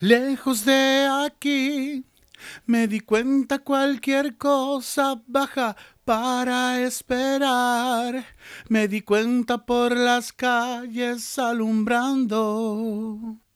Lejos de aquí, me di cuenta cualquier cosa baja para esperar. Me di cuenta por las calles alumbrando.